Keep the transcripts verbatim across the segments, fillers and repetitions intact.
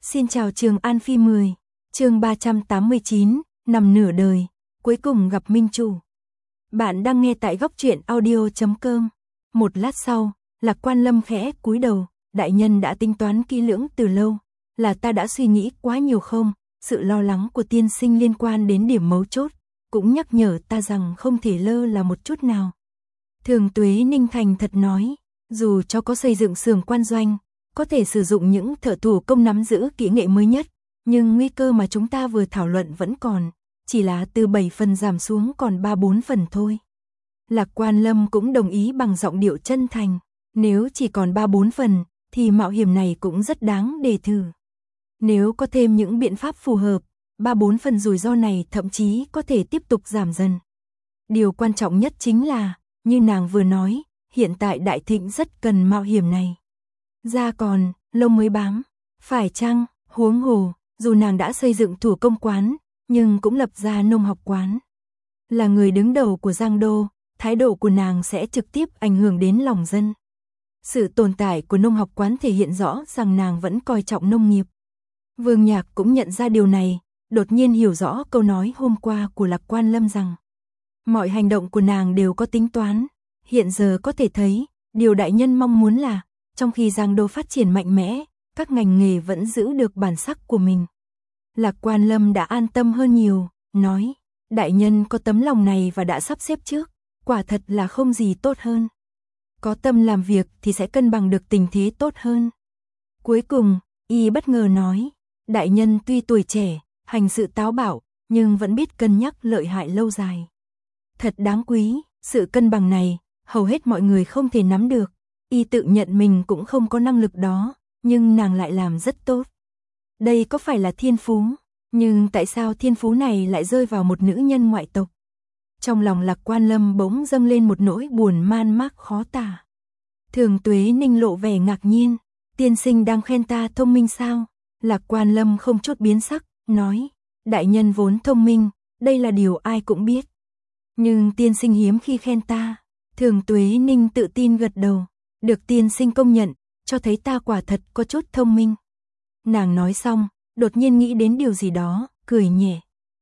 Xin chào Trường An Phi mười, chương ba trăm tám mươi chín, nằm nửa đời, cuối cùng gặp minh chủ. Bạn đang nghe tại góc truyện audio chấm com. Một lát sau, Lạc Quan Lâm khẽ cúi đầu, đại nhân đã tính toán kỹ lưỡng từ lâu, là ta đã suy nghĩ quá nhiều không? Sự lo lắng của tiên sinh liên quan đến điểm mấu chốt, cũng nhắc nhở ta rằng không thể lơ là một chút nào. Thường Tuế Ninh thành thật nói, dù cho có xây dựng xưởng quan doanh, có thể sử dụng những thợ thủ công nắm giữ kỹ nghệ mới nhất, nhưng nguy cơ mà chúng ta vừa thảo luận vẫn còn, chỉ là từ bảy phần giảm xuống còn ba bốn phần thôi. Lạc Quan Lâm cũng đồng ý bằng giọng điệu chân thành, nếu chỉ còn ba bốn phần, thì mạo hiểm này cũng rất đáng để thử. Nếu có thêm những biện pháp phù hợp, ba bốn phần rủi ro này thậm chí có thể tiếp tục giảm dần. Điều quan trọng nhất chính là, như nàng vừa nói, hiện tại Đại Thịnh rất cần mạo hiểm này. Da còn, lông mới bám, phải chăng, huống hồ, dù nàng đã xây dựng thủ công quán, nhưng cũng lập ra nông học quán. Là người đứng đầu của Giang Đô, thái độ của nàng sẽ trực tiếp ảnh hưởng đến lòng dân. Sự tồn tại của nông học quán thể hiện rõ rằng nàng vẫn coi trọng nông nghiệp. Vương Nhạc cũng nhận ra điều này, đột nhiên hiểu rõ câu nói hôm qua của Lạc Quan Lâm rằng mọi hành động của nàng đều có tính toán. Hiện giờ có thể thấy, điều đại nhân mong muốn là, trong khi Giang Đô phát triển mạnh mẽ, các ngành nghề vẫn giữ được bản sắc của mình. Lạc Quan Lâm đã an tâm hơn nhiều, nói, đại nhân có tấm lòng này và đã sắp xếp trước, quả thật là không gì tốt hơn. Có tâm làm việc thì sẽ cân bằng được tình thế tốt hơn. Cuối cùng, y bất ngờ nói, đại nhân tuy tuổi trẻ, hành sự táo bạo, nhưng vẫn biết cân nhắc lợi hại lâu dài. Thật đáng quý, sự cân bằng này, hầu hết mọi người không thể nắm được. Y tự nhận mình cũng không có năng lực đó, nhưng nàng lại làm rất tốt. Đây có phải là thiên phú, nhưng tại sao thiên phú này lại rơi vào một nữ nhân ngoại tộc? Trong lòng Lạc Quan Lâm bỗng dâng lên một nỗi buồn man mác khó tả. Thường Tuế Ninh lộ vẻ ngạc nhiên, tiên sinh đang khen ta thông minh sao? Lạc Quan Lâm không chút biến sắc, nói, đại nhân vốn thông minh, đây là điều ai cũng biết. Nhưng tiên sinh hiếm khi khen ta. Thường Tuế Ninh tự tin gật đầu, được tiên sinh công nhận, cho thấy ta quả thật có chút thông minh. Nàng nói xong, đột nhiên nghĩ đến điều gì đó, cười nhẹ.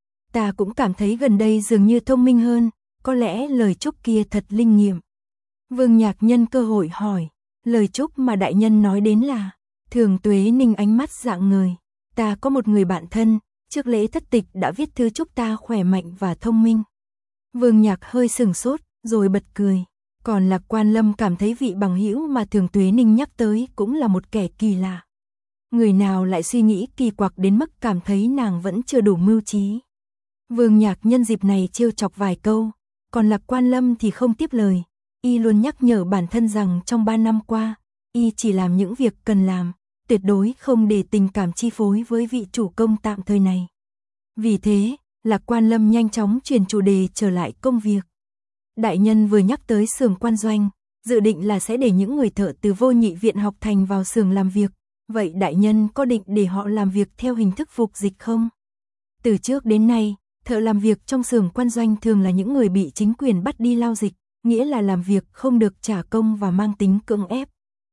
Ta cũng cảm thấy gần đây dường như thông minh hơn, có lẽ lời chúc kia thật linh nghiệm. Vương Nhạc nhân cơ hội hỏi, lời chúc mà đại nhân nói đến là? Thường Tuế Ninh ánh mắt rạng ngời, ta có một người bạn thân, trước lễ thất tịch đã viết thư chúc ta khỏe mạnh và thông minh. Vương Nhạc hơi sừng sốt, rồi bật cười. Còn Lạc Quan Lâm cảm thấy vị bằng hữu mà Thường Tuế Ninh nhắc tới cũng là một kẻ kỳ lạ. Người nào lại suy nghĩ kỳ quặc đến mức cảm thấy nàng vẫn chưa đủ mưu trí. Vương Nhạc nhân dịp này trêu chọc vài câu, còn Lạc Quan Lâm thì không tiếp lời. Y luôn nhắc nhở bản thân rằng trong ba năm qua, y chỉ làm những việc cần làm, tuyệt đối không để tình cảm chi phối với vị chủ công tạm thời này. Vì thế, Lạc Quan Lâm nhanh chóng chuyển chủ đề trở lại công việc. Đại nhân vừa nhắc tới xưởng quan doanh, dự định là sẽ để những người thợ từ Vô Nhị Viện học thành vào xưởng làm việc. Vậy đại nhân có định để họ làm việc theo hình thức phục dịch không? Từ trước đến nay, thợ làm việc trong xưởng quan doanh thường là những người bị chính quyền bắt đi lao dịch, nghĩa là làm việc không được trả công và mang tính cưỡng ép.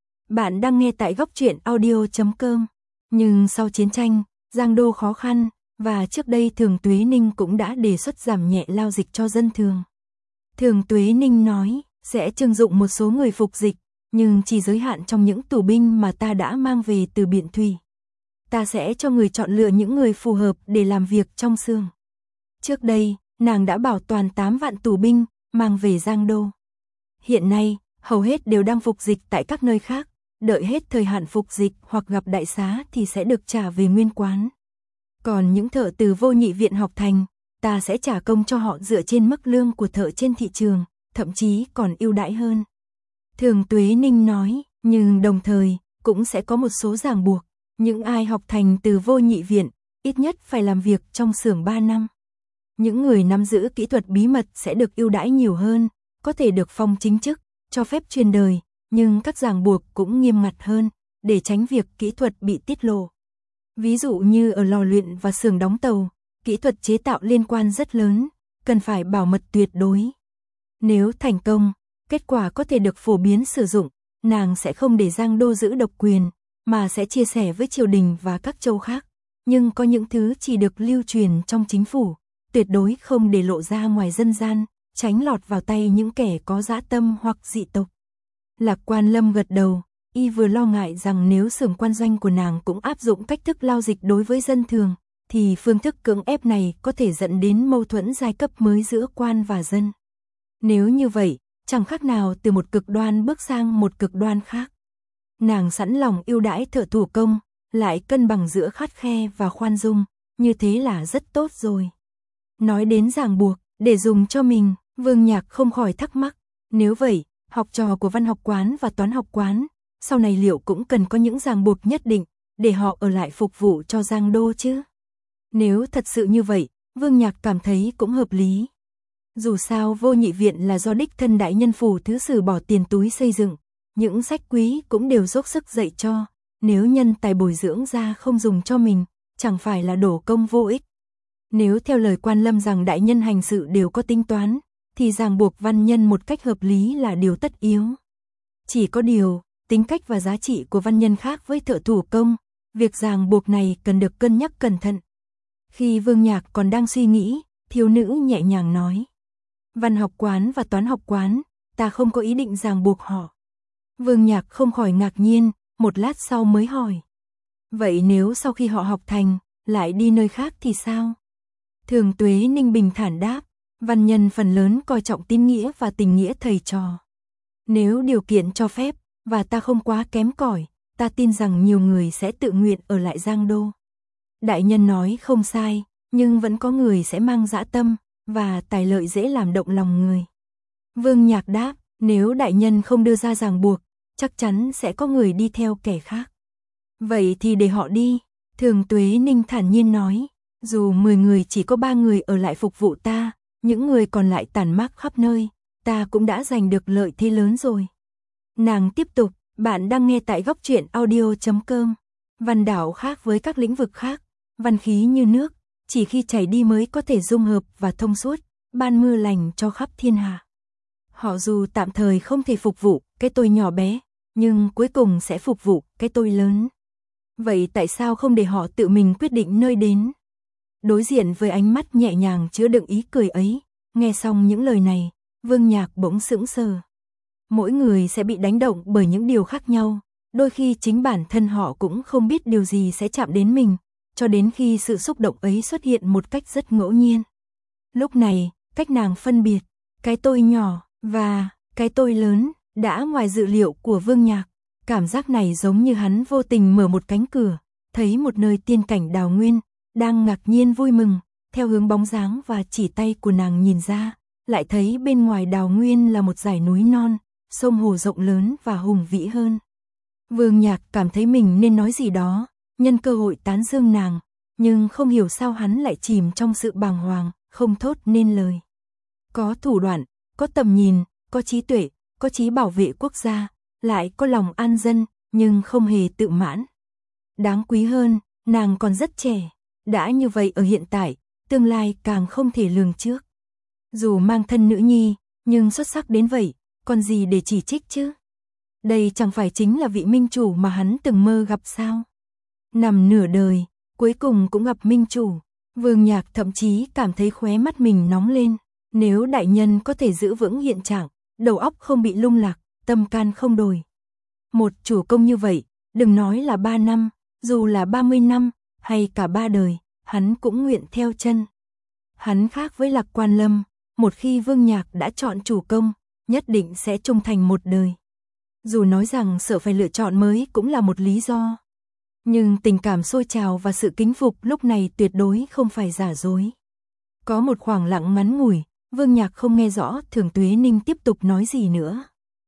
Bạn đang nghe tại góc truyện audio chấm com. Nhưng sau chiến tranh, Giang Đô khó khăn, và trước đây Thường Tuế Ninh cũng đã đề xuất giảm nhẹ lao dịch cho dân thường. Thường Tuế Ninh nói, sẽ trưng dụng một số người phục dịch, nhưng chỉ giới hạn trong những tù binh mà ta đã mang về từ Biển Thủy. Ta sẽ cho người chọn lựa những người phù hợp để làm việc trong xưởng. Trước đây, nàng đã bảo toàn tám vạn tù binh, mang về Giang Đô. Hiện nay, hầu hết đều đang phục dịch tại các nơi khác, đợi hết thời hạn phục dịch hoặc gặp đại xá thì sẽ được trả về nguyên quán. Còn những thợ từ Vô Nhị Viện học thành, ta sẽ trả công cho họ dựa trên mức lương của thợ trên thị trường, thậm chí còn ưu đãi hơn. Thường Tuế Ninh nói, nhưng đồng thời, cũng sẽ có một số ràng buộc. Những ai học thành từ Vô Nhị Viện, ít nhất phải làm việc trong xưởng ba năm. Những người nắm giữ kỹ thuật bí mật sẽ được ưu đãi nhiều hơn, có thể được phong chính chức, cho phép truyền đời, nhưng các ràng buộc cũng nghiêm ngặt hơn, để tránh việc kỹ thuật bị tiết lộ. Ví dụ như ở lò luyện và xưởng đóng tàu, kỹ thuật chế tạo liên quan rất lớn, cần phải bảo mật tuyệt đối. Nếu thành công, kết quả có thể được phổ biến sử dụng, nàng sẽ không để Giang Đô giữ độc quyền, mà sẽ chia sẻ với triều đình và các châu khác. Nhưng có những thứ chỉ được lưu truyền trong chính phủ, tuyệt đối không để lộ ra ngoài dân gian, tránh lọt vào tay những kẻ có dã tâm hoặc dị tộc. Lạc Quan Lâm gật đầu, y vừa lo ngại rằng nếu xưởng quan doanh của nàng cũng áp dụng cách thức lao dịch đối với dân thường, thì phương thức cưỡng ép này có thể dẫn đến mâu thuẫn giai cấp mới giữa quan và dân. Nếu như vậy, chẳng khác nào từ một cực đoan bước sang một cực đoan khác. Nàng sẵn lòng ưu đãi thợ thủ công, lại cân bằng giữa khắt khe và khoan dung, như thế là rất tốt rồi. Nói đến ràng buộc, để dùng cho mình, Vương Nhạc không khỏi thắc mắc, nếu vậy, học trò của văn học quán và toán học quán, sau này liệu cũng cần có những ràng buộc nhất định, để họ ở lại phục vụ cho Giang Đô chứ? Nếu thật sự như vậy, Vương Nhạc cảm thấy cũng hợp lý. Dù sao Vô Nhị Viện là do đích thân đại nhân phủ thứ sử bỏ tiền túi xây dựng, những sách quý cũng đều dốc sức dạy cho, nếu nhân tài bồi dưỡng ra không dùng cho mình, chẳng phải là đổ công vô ích. Nếu theo lời Quan Lâm rằng đại nhân hành sự đều có tính toán, thì ràng buộc văn nhân một cách hợp lý là điều tất yếu. Chỉ có điều, tính cách và giá trị của văn nhân khác với thợ thủ công, việc ràng buộc này cần được cân nhắc cẩn thận. Khi Vương Nhạc còn đang suy nghĩ, thiếu nữ nhẹ nhàng nói, văn học quán và toán học quán, ta không có ý định ràng buộc họ. Vương Nhạc không khỏi ngạc nhiên, một lát sau mới hỏi, vậy nếu sau khi họ học thành, lại đi nơi khác thì sao? Thường Tuế Ninh bình thản đáp, văn nhân phần lớn coi trọng tín nghĩa và tình nghĩa thầy trò. Nếu điều kiện cho phép, và ta không quá kém cỏi, ta tin rằng nhiều người sẽ tự nguyện ở lại Giang Đô. Đại nhân nói không sai, nhưng vẫn có người sẽ mang dã tâm, và tài lợi dễ làm động lòng người. Vương Nhạc đáp, nếu đại nhân không đưa ra ràng buộc, chắc chắn sẽ có người đi theo kẻ khác. Vậy thì để họ đi, Thường Tuế Ninh thản nhiên nói, dù mười người chỉ có ba người ở lại phục vụ ta, những người còn lại tản mác khắp nơi, ta cũng đã giành được lợi thế lớn rồi. Nàng tiếp tục, bạn đang nghe tại góc truyện audio chấm com. Văn đảo khác với các lĩnh vực khác, văn khí như nước, chỉ khi chảy đi mới có thể dung hợp và thông suốt, ban mưa lành cho khắp thiên hạ. Họ dù tạm thời không thể phục vụ cái tôi nhỏ bé, nhưng cuối cùng sẽ phục vụ cái tôi lớn. Vậy tại sao không để họ tự mình quyết định nơi đến? Đối diện với ánh mắt nhẹ nhàng chứa đựng ý cười ấy, nghe xong những lời này, Vương Nhạc bỗng sững sờ. Mỗi người sẽ bị đánh động bởi những điều khác nhau, đôi khi chính bản thân họ cũng không biết điều gì sẽ chạm đến mình, cho đến khi sự xúc động ấy xuất hiện một cách rất ngẫu nhiên. Lúc này, cách nàng phân biệt, cái tôi nhỏ và cái tôi lớn, đã ngoài dự liệu của Vương Nhạc. Cảm giác này giống như hắn vô tình mở một cánh cửa, thấy một nơi tiên cảnh đào nguyên, đang ngạc nhiên vui mừng, theo hướng bóng dáng và chỉ tay của nàng nhìn ra, lại thấy bên ngoài đào nguyên là một dải núi non, sông hồ rộng lớn và hùng vĩ hơn. Vương Nhạc cảm thấy mình nên nói gì đó, nhân cơ hội tán dương nàng, nhưng không hiểu sao hắn lại chìm trong sự bàng hoàng, không thốt nên lời. Có thủ đoạn, có tầm nhìn, có trí tuệ, có chí bảo vệ quốc gia, lại có lòng an dân, nhưng không hề tự mãn. Đáng quý hơn, nàng còn rất trẻ, đã như vậy ở hiện tại, tương lai càng không thể lường trước. Dù mang thân nữ nhi, nhưng xuất sắc đến vậy, còn gì để chỉ trích chứ? Đây chẳng phải chính là vị minh chủ mà hắn từng mơ gặp sao? Nằm nửa đời, cuối cùng cũng gặp minh chủ. Vương Nhạc thậm chí cảm thấy khóe mắt mình nóng lên. Nếu đại nhân có thể giữ vững hiện trạng, đầu óc không bị lung lạc, tâm can không đổi. Một chủ công như vậy, đừng nói là ba năm, dù là ba mươi năm, hay cả ba đời, hắn cũng nguyện theo chân. Hắn khác với Lạc Quan Lâm, một khi Vương Nhạc đã chọn chủ công, nhất định sẽ trung thành một đời. Dù nói rằng sợ phải lựa chọn mới cũng là một lý do. Nhưng tình cảm sôi trào và sự kính phục lúc này tuyệt đối không phải giả dối. Có một khoảng lặng ngắn ngủi, Vương Nhạc không nghe rõ Thường Tuế Ninh tiếp tục nói gì nữa.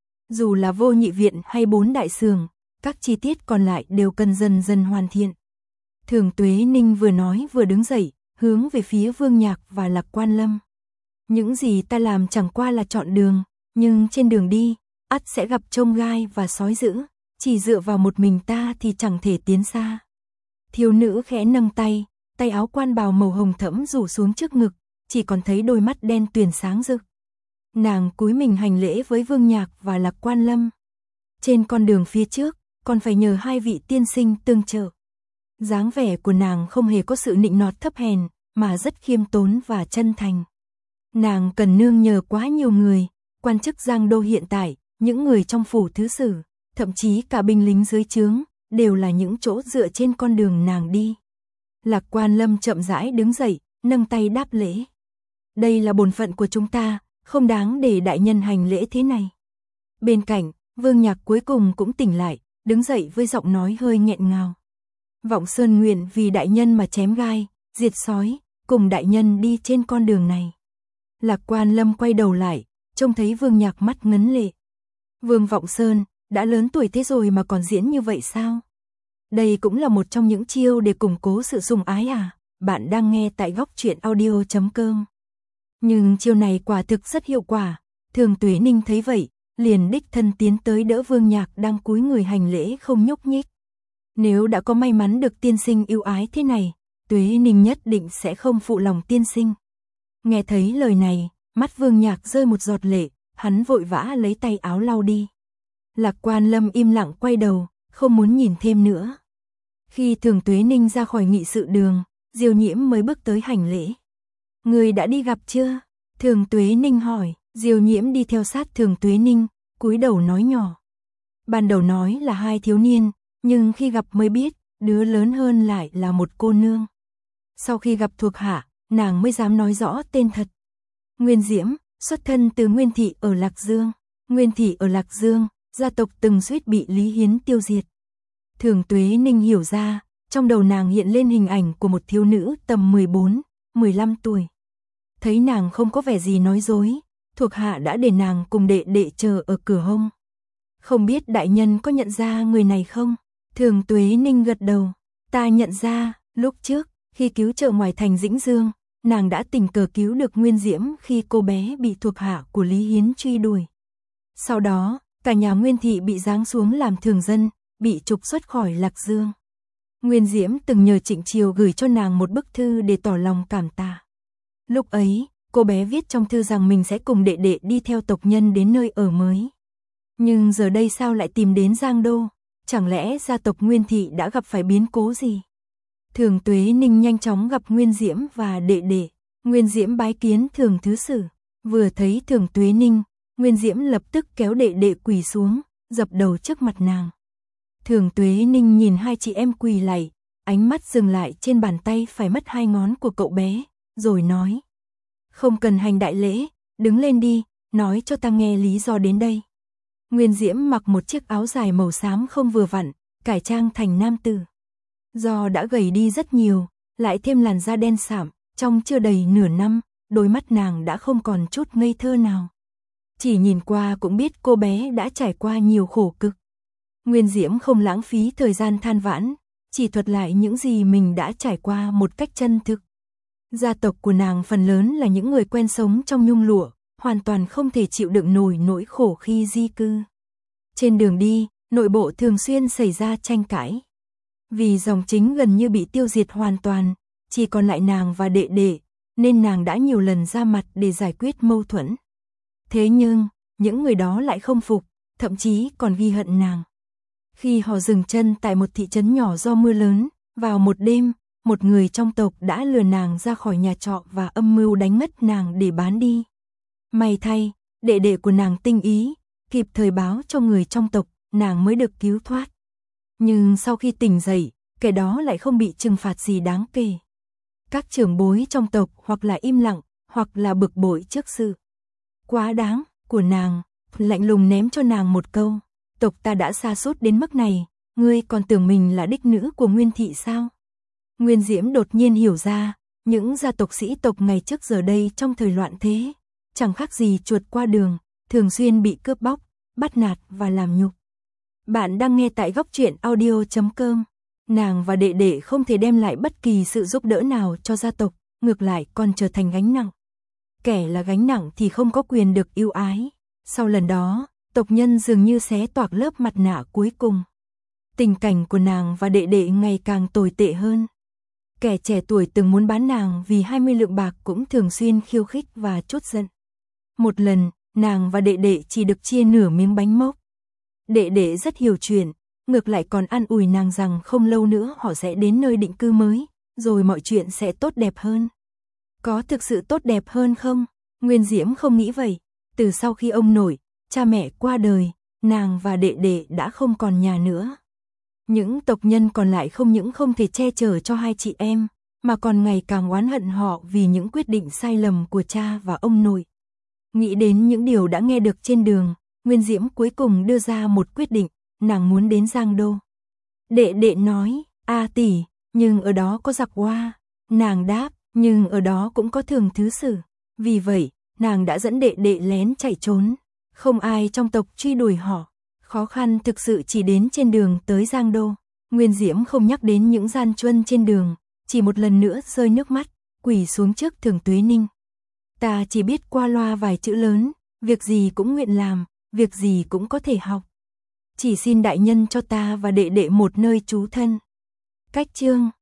Dù là Vô Nhị Viện hay bốn đại sường, các chi tiết còn lại đều cần dần dần hoàn thiện. Thường Tuế Ninh vừa nói vừa đứng dậy, hướng về phía Vương Nhạc và Lạc Quan Lâm. Những gì ta làm chẳng qua là chọn đường, nhưng trên đường đi, ắt sẽ gặp trông gai và sói dữ, chỉ dựa vào một mình ta thì chẳng thể tiến xa. Thiếu nữ khẽ nâng tay, tay áo quan bào màu hồng thẫm rủ xuống trước ngực, chỉ còn thấy đôi mắt đen tuyền sáng rực. Nàng cúi mình hành lễ với Vương Nhạc và Lạc Quan Lâm. Trên con đường phía trước, còn phải nhờ hai vị tiên sinh tương trợ. Dáng vẻ của nàng không hề có sự nịnh nọt thấp hèn, mà rất khiêm tốn và chân thành. Nàng cần nương nhờ quá nhiều người, quan chức Giang Đô hiện tại, những người trong phủ thứ sử, thậm chí cả binh lính dưới trướng, đều là những chỗ dựa trên con đường nàng đi. Lạc Quan Lâm chậm rãi đứng dậy, nâng tay đáp lễ. Đây là bổn phận của chúng ta, không đáng để đại nhân hành lễ thế này. Bên cạnh, Vương Nhạc cuối cùng cũng tỉnh lại, đứng dậy với giọng nói hơi nghẹn ngào. Vọng Sơn nguyện vì đại nhân mà chém gai, diệt sói, cùng đại nhân đi trên con đường này. Lạc Quan Lâm quay đầu lại, trông thấy Vương Nhạc mắt ngấn lệ. Vương Vọng Sơn, đã lớn tuổi thế rồi mà còn diễn như vậy sao? Đây cũng là một trong những chiêu để củng cố sự sủng ái à? Bạn đang nghe tại góc truyện audio chấm com. Nhưng chiêu này quả thực rất hiệu quả. Thường Tuế Ninh thấy vậy, liền đích thân tiến tới đỡ Vương Nhạc đang cúi người hành lễ không nhúc nhích. Nếu đã có may mắn được tiên sinh yêu ái thế này, Tuế Ninh nhất định sẽ không phụ lòng tiên sinh. Nghe thấy lời này, mắt Vương Nhạc rơi một giọt lệ, hắn vội vã lấy tay áo lau đi. Lạc Quan Lâm im lặng quay đầu, không muốn nhìn thêm nữa. Khi Thường Tuế Ninh ra khỏi nghị sự đường, Diêu Nhiễm mới bước tới hành lễ. Người đã đi gặp chưa? Thường Tuế Ninh hỏi. Diêu Nhiễm đi theo sát Thường Tuế Ninh, cúi đầu nói nhỏ. Ban đầu nói là hai thiếu niên, nhưng khi gặp mới biết, đứa lớn hơn lại là một cô nương. Sau khi gặp thuộc hạ, nàng mới dám nói rõ tên thật. Nguyên Diễm, xuất thân từ Nguyên Thị ở Lạc Dương. Nguyên Thị ở Lạc Dương, gia tộc từng suýt bị Lý Hiến tiêu diệt. Thường Tuế Ninh hiểu ra, trong đầu nàng hiện lên hình ảnh của một thiếu nữ tầm mười bốn, mười lăm tuổi. Thấy nàng không có vẻ gì nói dối, thuộc hạ đã để nàng cùng đệ đệ chờ ở cửa hông. Không biết đại nhân có nhận ra người này không? Thường Tuế Ninh gật đầu. Ta nhận ra, lúc trước, khi cứu trợ ngoài thành Dĩnh Dương, nàng đã tình cờ cứu được Nguyên Diễm khi cô bé bị thuộc hạ của Lý Hiến truy đuổi. Sau đó, cả nhà Nguyên Thị bị giáng xuống làm thường dân, bị trục xuất khỏi Lạc Dương. Nguyên Diễm từng nhờ Trịnh Triều gửi cho nàng một bức thư để tỏ lòng cảm tạ. Lúc ấy, cô bé viết trong thư rằng mình sẽ cùng đệ đệ đi theo tộc nhân đến nơi ở mới. Nhưng giờ đây sao lại tìm đến Giang Đô? Chẳng lẽ gia tộc Nguyên Thị đã gặp phải biến cố gì? Thường Tuế Ninh nhanh chóng gặp Nguyên Diễm và đệ đệ. Nguyên Diễm bái kiến Thường Thứ Sử. Vừa thấy Thường Tuế Ninh, Nguyên Diễm lập tức kéo đệ đệ quỳ xuống, dập đầu trước mặt nàng. Thường Tuế Ninh nhìn hai chị em quỳ lạy, ánh mắt dừng lại trên bàn tay phải mất hai ngón của cậu bé, rồi nói. Không cần hành đại lễ, đứng lên đi, nói cho ta nghe lý do đến đây. Nguyên Diễm mặc một chiếc áo dài màu xám không vừa vặn, cải trang thành nam tử. Do đã gầy đi rất nhiều, lại thêm làn da đen sạm, trong chưa đầy nửa năm, đôi mắt nàng đã không còn chút ngây thơ nào. Chỉ nhìn qua cũng biết cô bé đã trải qua nhiều khổ cực. Nguyên Diễm không lãng phí thời gian than vãn, chỉ thuật lại những gì mình đã trải qua một cách chân thực. Gia tộc của nàng phần lớn là những người quen sống trong nhung lụa, hoàn toàn không thể chịu đựng nổi nỗi khổ khi di cư. Trên đường đi, nội bộ thường xuyên xảy ra tranh cãi. Vì dòng chính gần như bị tiêu diệt hoàn toàn, chỉ còn lại nàng và đệ đệ, nên nàng đã nhiều lần ra mặt để giải quyết mâu thuẫn. Thế nhưng, những người đó lại không phục, thậm chí còn ghi hận nàng. Khi họ dừng chân tại một thị trấn nhỏ do mưa lớn, vào một đêm, một người trong tộc đã lừa nàng ra khỏi nhà trọ và âm mưu đánh mất nàng để bán đi. May thay, đệ đệ của nàng tinh ý, kịp thời báo cho người trong tộc, nàng mới được cứu thoát. Nhưng sau khi tỉnh dậy, kẻ đó lại không bị trừng phạt gì đáng kể. Các trưởng bối trong tộc hoặc là im lặng, hoặc là bực bội trước sự quá đáng của nàng, lạnh lùng ném cho nàng một câu. Tộc ta đã sa sút đến mức này, ngươi còn tưởng mình là đích nữ của Nguyên Thị sao? Nguyên Diễm đột nhiên hiểu ra, những gia tộc sĩ tộc ngày trước giờ đây trong thời loạn thế, chẳng khác gì chuột qua đường, thường xuyên bị cướp bóc, bắt nạt và làm nhục. Bạn đang nghe tại góc truyện audio chấm com. Nàng và đệ đệ không thể đem lại bất kỳ sự giúp đỡ nào cho gia tộc, ngược lại còn trở thành gánh nặng. Kẻ là gánh nặng thì không có quyền được yêu ái. Sau lần đó, tộc nhân dường như xé toạc lớp mặt nạ cuối cùng. Tình cảnh của nàng và đệ đệ ngày càng tồi tệ hơn. Kẻ trẻ tuổi từng muốn bán nàng vì hai mươi lượng bạc cũng thường xuyên khiêu khích và trút giận. Một lần, nàng và đệ đệ chỉ được chia nửa miếng bánh mốc. Đệ đệ rất hiểu chuyện, ngược lại còn an ủi nàng rằng không lâu nữa họ sẽ đến nơi định cư mới, rồi mọi chuyện sẽ tốt đẹp hơn. Có thực sự tốt đẹp hơn không? Nguyên Diễm không nghĩ vậy. Từ sau khi ông nội, cha mẹ qua đời, nàng và đệ đệ đã không còn nhà nữa. Những tộc nhân còn lại không những không thể che chở cho hai chị em, mà còn ngày càng oán hận họ vì những quyết định sai lầm của cha và ông nội. Nghĩ đến những điều đã nghe được trên đường, Nguyên Diễm cuối cùng đưa ra một quyết định, nàng muốn đến Giang Đô. Đệ đệ nói, a tỷ, nhưng ở đó có giặc Hoa. Nàng đáp, nhưng ở đó cũng có Thường Thứ Sử. Vì vậy, nàng đã dẫn đệ đệ lén chạy trốn. Không ai trong tộc truy đuổi họ. Khó khăn thực sự chỉ đến trên đường tới Giang Đô. Nguyên Diễm không nhắc đến những gian truân trên đường, chỉ một lần nữa rơi nước mắt, quỳ xuống trước Thường Tuế Ninh. Ta chỉ biết qua loa vài chữ lớn, việc gì cũng nguyện làm, việc gì cũng có thể học. Chỉ xin đại nhân cho ta và đệ đệ một nơi trú thân. Cách chương